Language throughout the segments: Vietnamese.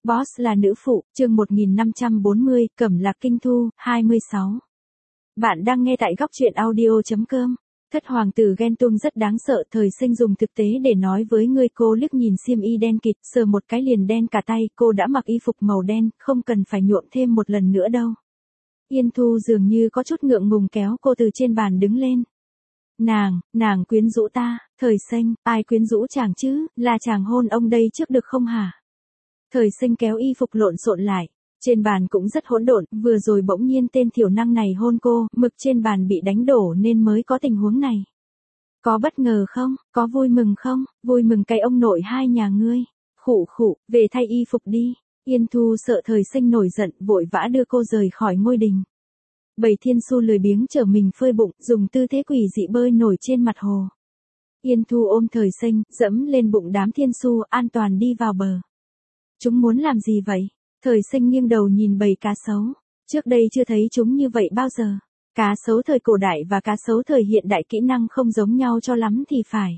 Boss là nữ phụ, chương 1540, Cẩm Lạc Kinh Thu, 26. Bạn đang nghe tại góc truyện audio.com. Thất hoàng tử ghen tuông rất đáng sợ, Thời Sinh dùng thực tế để nói với ngươi. Cô liếc nhìn xiêm y đen kịt, sờ một cái liền đen cả tay, cô đã mặc y phục màu đen, không cần phải nhuộm thêm một lần nữa đâu. Yên Thu dường như có chút ngượng ngùng kéo cô từ trên bàn đứng lên. Nàng quyến rũ ta. Thời Sinh, ai quyến rũ chàng chứ, là chàng hôn ông đây trước được không hả? Thời Sinh kéo y phục lộn xộn lại. Trên bàn cũng rất hỗn độn, vừa rồi bỗng nhiên tên thiểu năng này hôn cô, mực trên bàn bị đánh đổ nên mới có tình huống này. Có bất ngờ không, có vui mừng không? Vui mừng cái ông nội hai nhà ngươi. Khụ, về thay y phục đi. Yên Thu sợ Thời Sinh nổi giận, vội vã đưa cô rời khỏi ngôi đình. Bầy thiên su lười biếng chở mình phơi bụng, dùng tư thế quỷ dị bơi nổi trên mặt hồ. Yên Thu ôm Thời Sinh, dẫm lên bụng đám thiên su, an toàn đi vào bờ. Chúng muốn làm gì vậy? Thời Sinh nghiêng đầu nhìn bầy cá sấu. Trước đây chưa thấy chúng như vậy bao giờ. Cá sấu thời cổ đại và cá sấu thời hiện đại kỹ năng không giống nhau cho lắm thì phải.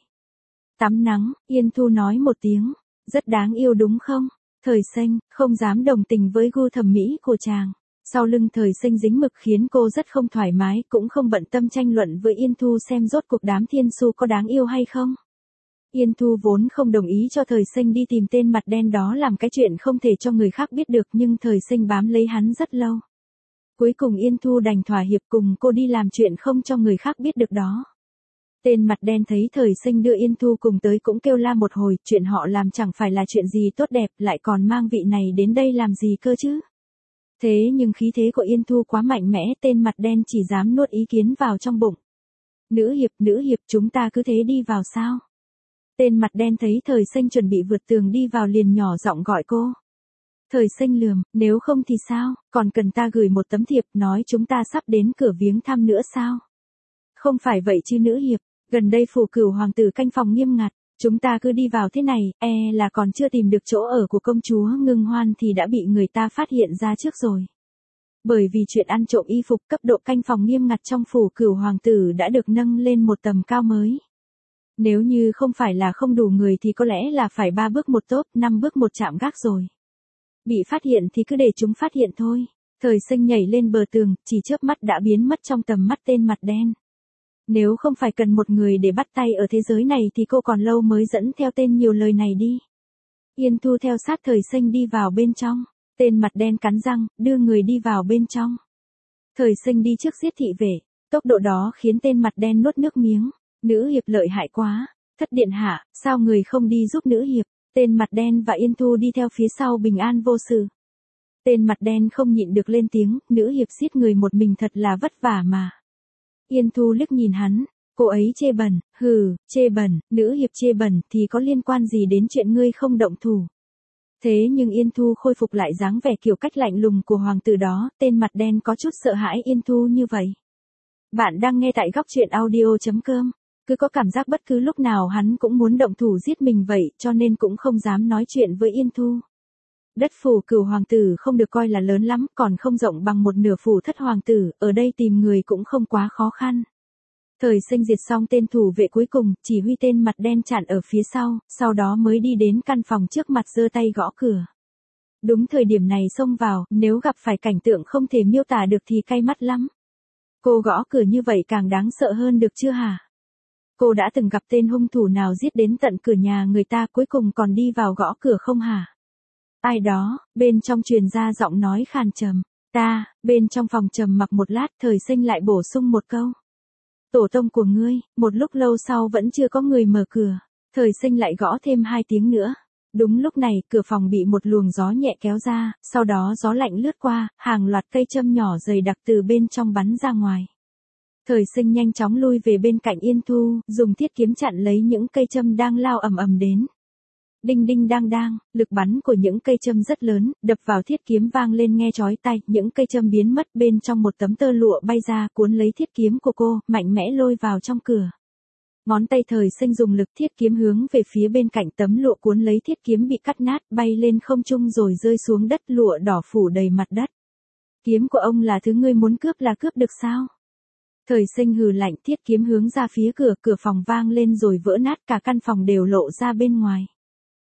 Tắm nắng, Yên Thu nói một tiếng. Rất đáng yêu đúng không? Thời Sinh không dám đồng tình với gu thẩm mỹ của chàng. Sau lưng Thời Sinh dính mực khiến cô rất không thoải mái, cũng không bận tâm tranh luận với Yên Thu xem rốt cuộc đám thiên su có đáng yêu hay không. Yên Thu vốn không đồng ý cho Thời Sinh đi tìm tên mặt đen đó làm cái chuyện không thể cho người khác biết được, nhưng Thời Sinh bám lấy hắn rất lâu. Cuối cùng Yên Thu đành thỏa hiệp cùng cô đi làm chuyện không cho người khác biết được đó. Tên mặt đen thấy Thời Sinh đưa Yên Thu cùng tới cũng kêu la một hồi, chuyện họ làm chẳng phải là chuyện gì tốt đẹp, lại còn mang vị này đến đây làm gì cơ chứ. Thế nhưng khí thế của Yên Thu quá mạnh mẽ, tên mặt đen chỉ dám nuốt ý kiến vào trong bụng. Nữ hiệp, chúng ta cứ thế đi vào sao? Tên mặt đen thấy Thời Sinh chuẩn bị vượt tường đi vào liền nhỏ giọng gọi cô. Thời Sinh lườm, nếu không thì sao, còn cần ta gửi một tấm thiệp nói chúng ta sắp đến cửa viếng thăm nữa sao? Không phải vậy chứ nữ hiệp, gần đây phủ cửu hoàng tử canh phòng nghiêm ngặt, chúng ta cứ đi vào thế này, là còn chưa tìm được chỗ ở của công chúa Ngưng Hoan thì đã bị người ta phát hiện ra trước rồi. Bởi vì chuyện ăn trộm y phục, cấp độ canh phòng nghiêm ngặt trong phủ cửu hoàng tử đã được nâng lên một tầm cao mới. Nếu như không phải là không đủ người thì có lẽ là phải 3 bước một tốp, 5 bước một chạm gác rồi. Bị phát hiện thì cứ để chúng phát hiện thôi. Thời Sinh nhảy lên bờ tường, chỉ chớp mắt đã biến mất trong tầm mắt tên mặt đen. Nếu không phải cần một người để bắt tay ở thế giới này thì cô còn lâu mới dẫn theo tên nhiều lời này đi. Yên Thu theo sát Thời Sinh đi vào bên trong. Tên mặt đen cắn răng, đưa người đi vào bên trong. Thời Sinh đi trước giết thị vệ. Tốc độ đó khiến tên mặt đen nuốt nước miếng. Nữ hiệp lợi hại quá. Thất điện hạ, sao người không đi giúp nữ hiệp? Tên mặt đen và Yên Thu đi theo phía sau bình an vô sự. Tên mặt đen không nhịn được lên tiếng, nữ hiệp giết người một mình thật là vất vả mà. Yên Thu liếc nhìn hắn, cô ấy chê bẩn, chê bẩn, nữ hiệp chê bẩn thì có liên quan gì đến chuyện ngươi không động thủ. Thế nhưng Yên Thu khôi phục lại dáng vẻ kiểu cách lạnh lùng của hoàng tử đó, tên mặt đen có chút sợ hãi Yên Thu như vậy. Bạn đang nghe tại góc truyện audio.com. Cứ có cảm giác bất cứ lúc nào hắn cũng muốn động thủ giết mình vậy, cho nên cũng không dám nói chuyện với Yên Thu. Đất phủ cửu hoàng tử không được coi là lớn lắm, còn không rộng bằng một nửa phủ thất hoàng tử, ở đây tìm người cũng không quá khó khăn. Thời Sinh diệt xong tên thủ vệ cuối cùng, chỉ huy tên mặt đen chặn ở phía sau đó mới đi đến căn phòng trước mặt giơ tay gõ cửa. Đúng thời điểm này xông vào, nếu gặp phải cảnh tượng không thể miêu tả được thì cay mắt lắm. Cô gõ cửa như vậy càng đáng sợ hơn được chưa hả? Cô đã từng gặp tên hung thủ nào giết đến tận cửa nhà người ta cuối cùng còn đi vào gõ cửa không hả? Ai đó, bên trong truyền ra giọng nói khàn trầm. Bên trong phòng trầm mặc một lát, Thời Sinh lại bổ sung một câu. Tổ tông của ngươi, một lúc lâu sau vẫn chưa có người mở cửa. Thời Sinh lại gõ thêm 2 tiếng nữa. Đúng lúc này, cửa phòng bị một luồng gió nhẹ kéo ra, sau đó gió lạnh lướt qua, hàng loạt cây châm nhỏ dày đặc từ bên trong bắn ra ngoài. Thời Sinh nhanh chóng lui về bên cạnh Yên Thu, dùng thiết kiếm chặn lấy những cây châm đang lao ầm đến. Đinh đinh đang đang, lực bắn của những cây châm rất lớn, đập vào thiết kiếm vang lên nghe chói tai, những cây châm biến mất bên trong một tấm tơ lụa bay ra cuốn lấy thiết kiếm của cô, mạnh mẽ lôi vào trong cửa. Ngón tay Thời Sinh dùng lực thiết kiếm hướng về phía bên cạnh tấm lụa cuốn lấy thiết kiếm bị cắt nát, bay lên không trung rồi rơi xuống đất, lụa đỏ phủ đầy mặt đất. Kiếm của ông là thứ ngươi muốn cướp là cướp được sao? Thời Sinh hừ lạnh, thiết kiếm hướng ra phía cửa, cửa phòng vang lên rồi vỡ nát, cả căn phòng đều lộ ra bên ngoài.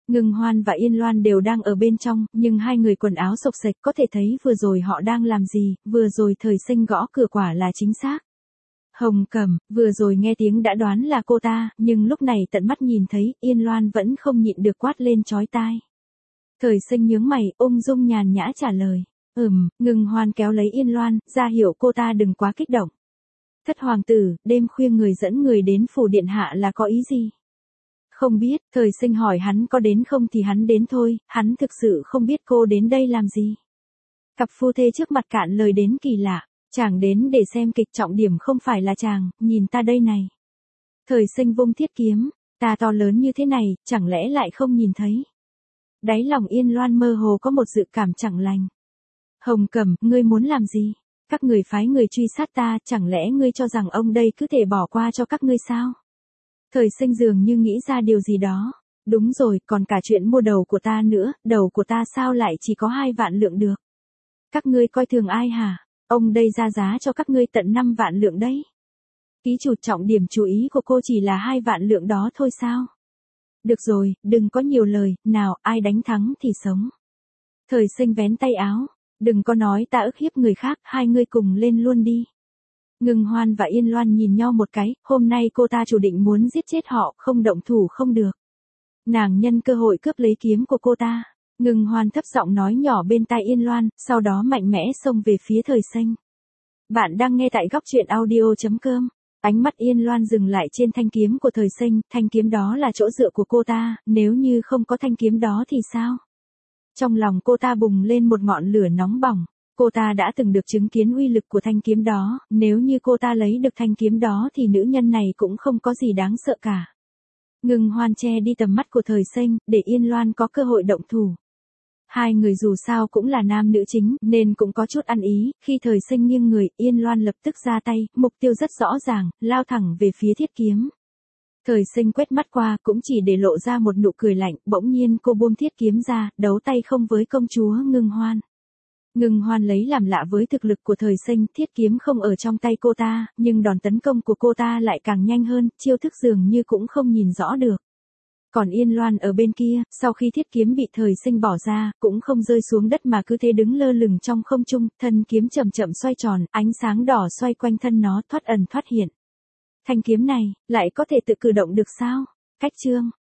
Ngưng Hoan và Yên Loan đều đang ở bên trong, nhưng hai người quần áo xộc xệch, có thể thấy vừa rồi họ đang làm gì, vừa rồi Thời Sinh gõ cửa quả là chính xác. Hồng Cẩm, vừa rồi nghe tiếng đã đoán là cô ta, nhưng lúc này tận mắt nhìn thấy, Yên Loan vẫn không nhịn được quát lên chói tai. Thời Sinh nhướng mày, ung dung nhàn nhã trả lời. Ngưng Hoan kéo lấy Yên Loan, ra hiệu cô ta đừng quá kích động. Thất hoàng tử, đêm khuya người dẫn người đến phủ điện hạ là có ý gì? Không biết, Thời Sinh hỏi hắn có đến không thì hắn đến thôi, hắn thực sự không biết cô đến đây làm gì. Cặp phu thê trước mặt cạn lời đến kỳ lạ, chàng đến để xem kịch, trọng điểm không phải là chàng, nhìn ta đây này. Thời Sinh vung thiết kiếm, ta to lớn như thế này, chẳng lẽ lại không nhìn thấy. Đáy lòng Yên Loan mơ hồ có một dự cảm chẳng lành. Hồng Cẩm, ngươi muốn làm gì? Các người phái người truy sát ta, chẳng lẽ ngươi cho rằng ông đây cứ thể bỏ qua cho các ngươi sao? Thời Sinh dường như nghĩ ra điều gì đó. Đúng rồi, còn cả chuyện mua đầu của ta nữa, đầu của ta sao lại chỉ có 2 vạn lượng được? Các ngươi coi thường ai hả? Ông đây ra giá cho các ngươi tận 5 vạn lượng đấy. Ký chủ, trọng điểm chú ý của cô chỉ là 2 vạn lượng đó thôi sao? Được rồi, đừng có nhiều lời, nào, ai đánh thắng thì sống. Thời Sinh vén tay áo, đừng có nói ta ức hiếp người khác, hai ngươi cùng lên luôn đi. Ngưng Hoan và Yên Loan nhìn nhau một cái, hôm nay cô ta chủ định muốn giết chết họ, không động thủ không được. Nàng nhân cơ hội cướp lấy kiếm của cô ta. Ngưng Hoan thấp giọng nói nhỏ bên tai Yên Loan, sau đó mạnh mẽ xông về phía Thời Sinh. Bạn đang nghe tại góc truyện audio.com. Ánh mắt Yên Loan dừng lại trên thanh kiếm của Thời Sinh, thanh kiếm đó là chỗ dựa của cô ta, nếu như không có thanh kiếm đó thì sao? Trong lòng cô ta bùng lên một ngọn lửa nóng bỏng. Cô ta đã từng được chứng kiến uy lực của thanh kiếm đó, nếu như cô ta lấy được thanh kiếm đó thì nữ nhân này cũng không có gì đáng sợ cả. Ngưng Hoan che đi tầm mắt của Thời Sinh, để Yên Loan có cơ hội động thủ. Hai người dù sao cũng là nam nữ chính, nên cũng có chút ăn ý, khi Thời Sinh nghiêng người, Yên Loan lập tức ra tay, mục tiêu rất rõ ràng, lao thẳng về phía thiết kiếm. Thời Sinh quét mắt qua, cũng chỉ để lộ ra một nụ cười lạnh, bỗng nhiên cô buông thiết kiếm ra, đấu tay không với công chúa Ngưng Hoan. Ngưng Hoan lấy làm lạ với thực lực của Thời Sinh, thiết kiếm không ở trong tay cô ta, nhưng đòn tấn công của cô ta lại càng nhanh hơn, chiêu thức dường như cũng không nhìn rõ được. Còn Yên Loan ở bên kia, sau khi thiết kiếm bị Thời Sinh bỏ ra, cũng không rơi xuống đất mà cứ thế đứng lơ lửng trong không trung, thân kiếm chậm chậm xoay tròn, ánh sáng đỏ xoay quanh thân nó, thoát ẩn thoát hiện. Thanh kiếm này, lại có thể tự cử động được sao? Cách chương